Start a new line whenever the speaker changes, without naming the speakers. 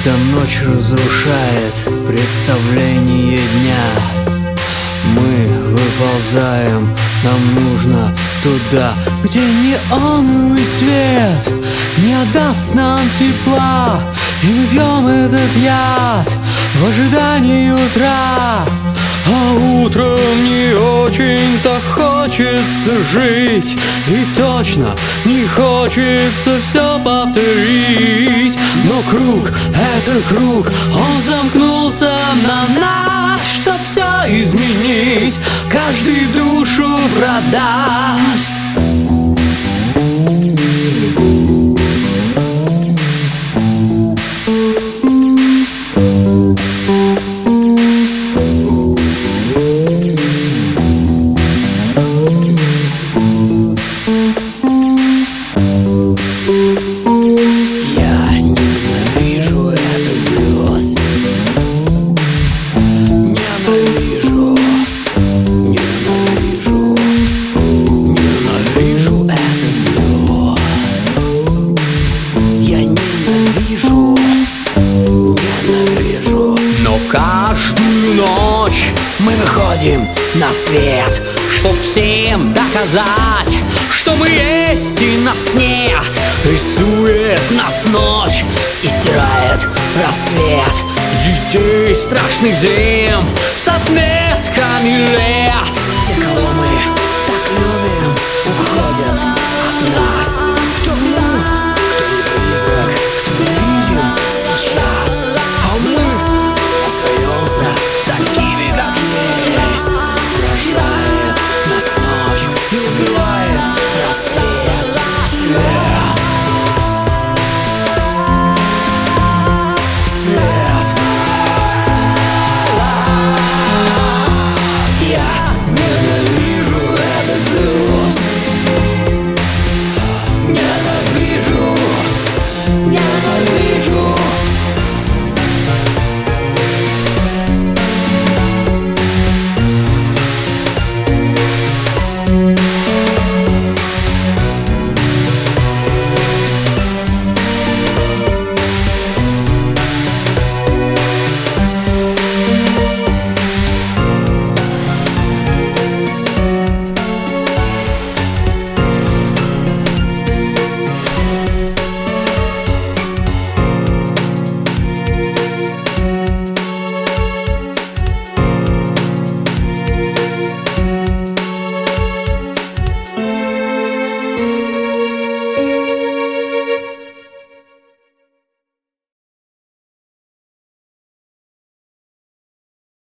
Когда ночь разрушает представление дня, мы выползаем, нам нужно туда, где неоновый свет не отдаст нам тепла. И мы пьем этот яд в ожидании утра. А утром не очень-то хочется жить, и точно не хочется все повторить. Но круг, это круг, он замкнулся на нас. Чтоб все изменить, каждый душу продаст. Но каждую ночь мы выходим на свет, чтоб всем доказать, что мы есть и нас нет. Рисует нас ночь и стирает рассвет детей страшных зим с отметками лет.